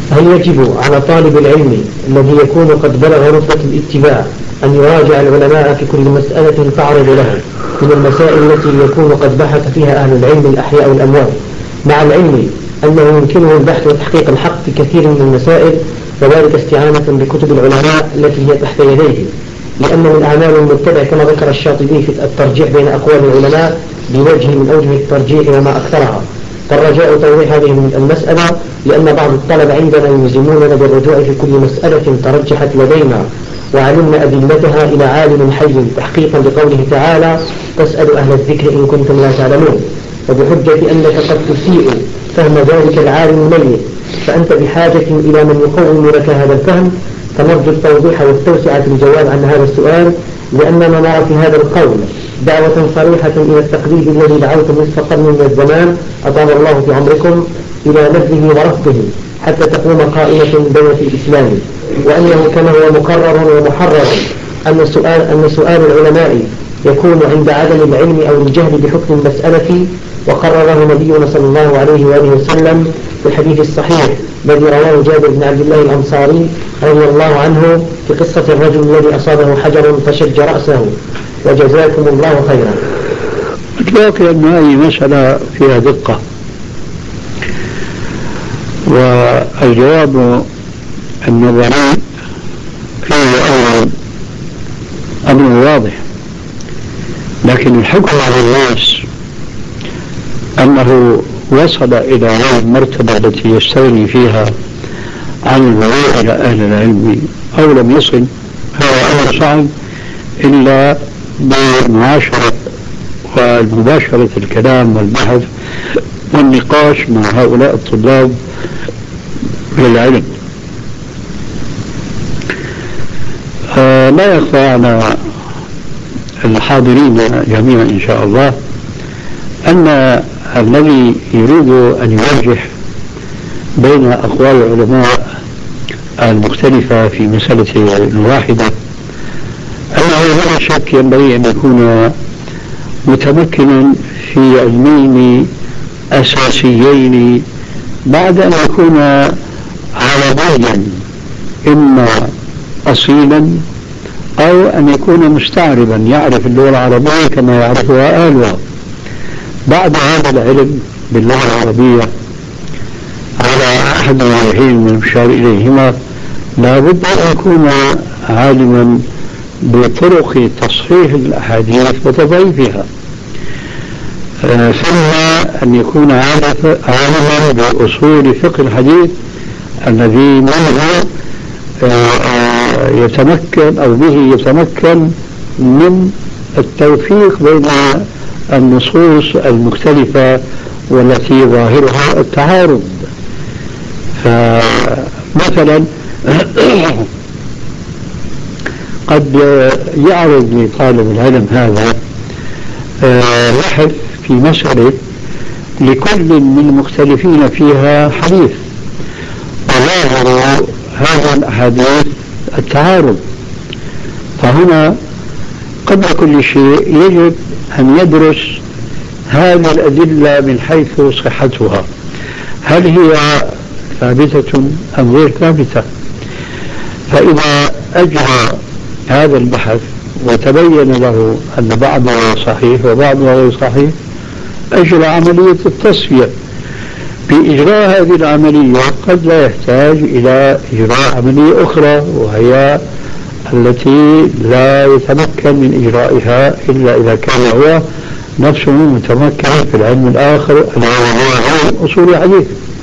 هل يجب على طالب العلم الذي يكون قد بلغ رتبة الاتباع أن يراجع العلماء في كل مسألة تعرض له من المسائل التي يكون قد بحث فيها أهل العلم الأحياء والأموات، مع العلم أنه يمكنه البحث وتحقيق الحق في كثير من المسائل، وذلك استعانة بكتب العلماء التي هي تحت يديه، لأن من أعمال المتبع كما ذكر الشاطبي في الترجيح بين أقوال العلماء بوجه من أوجه الترجيح وما أكثرها، فالرجاء توضيح هذه المسألة لأن بعض الطلبة عندنا يلزموننا بالرجوع في كل مسألة ترجحت لدينا وعلمنا أدلتها إلى عالم حي تحقيقا لقوله تعالى: فاسألوا أهل الذكر إن كنتم لا تعلمون، وبحجة أنك قد تسيء فهم ذلك العالم الميت، فأنت بحاجة إلى من يقوم لك هذا الفهم، فنرجو التوضيح والتوسعة في الجواب عن هذا السؤال، لأننا نرى في هذا القول دعوة صريحة إلى التقليد الذي دعوت نصف قرن من الزمان أطال الله في عمركم إلى نبذه ورفضه حتى تقوم قائمة من دولة الإسلام، وأنه كما هو مقرر ومحرر أن سؤال العلماء يكون عند عدم العلم أو الجهل بحكم المسألة، وقرره نبينا صلى الله عليه وآله وسلم في الحديث الصحيح الذي رواه جابر بن عبد الله الأنصاري رضي الله عنه في قصة الرجل الذي أصابه حجر فشج رأسه، وجزاكم الله خيرا. أتلاقي أن هذه مسألة فيها دقة، والجواب النظري فيه أمر واضح، لكن الحكم على الناس أنه وصل إلى هذه المرتبة التي يستغني فيها عن الرجوع إلى أهل العلم أو لم يصل، هذا أمر صعب إلا بمعاشرة ومباشرة الكلام والبحث والنقاش مع هؤلاء الطلاب للعلم. لا يخفى على الحاضرين جميعا إن شاء الله أن الذي يريد أن يرجح بين أقوال العلماء المختلفة في مسألة واحدة أنه لا شك ينبغي أن يكون متمكنا في علمين أساسيين بعد أن يكون عربيا إما أصيلا أو أن يكون مستعربا يعرف اللغة العربية كما يعرفها أهلها. بعد هذا العلم باللغة العربية على أحد الوجهين من المشار إليهما لا بد أن يكون عالما بطرق تصحيح الأحاديث وتضعيفها، ثم أن يكون عالما بأصول فقه الحديث الذي منه يتمكن أو به يتمكن من التوفيق بين النصوص المختلفة والتي ظاهرها التعارض. فمثلا قد يعرض لطالب العلم هذا بحث في مسألة لكل من المختلفين فيها حديث، وظاهر هذا الأحاديث التعارض، فهنا قبل كل شيء يجب أن يدرس هذه الأدلة من حيث صحتها، هل هي ثابتة أم غير ثابتة؟ فإذا أجرى هذا البحث وتبين له أن بعضها صحيح وبعضها غير صحيح، أجرى عملية التصفية. بإجراء هذه العملية قد لا يحتاج إلى إجراء عملية أخرى، وهي التي لا يتمكن من إجرائها إلا إذا كان هو نفسه متمكن في العلم الآخر الذي هو أصول الحديث.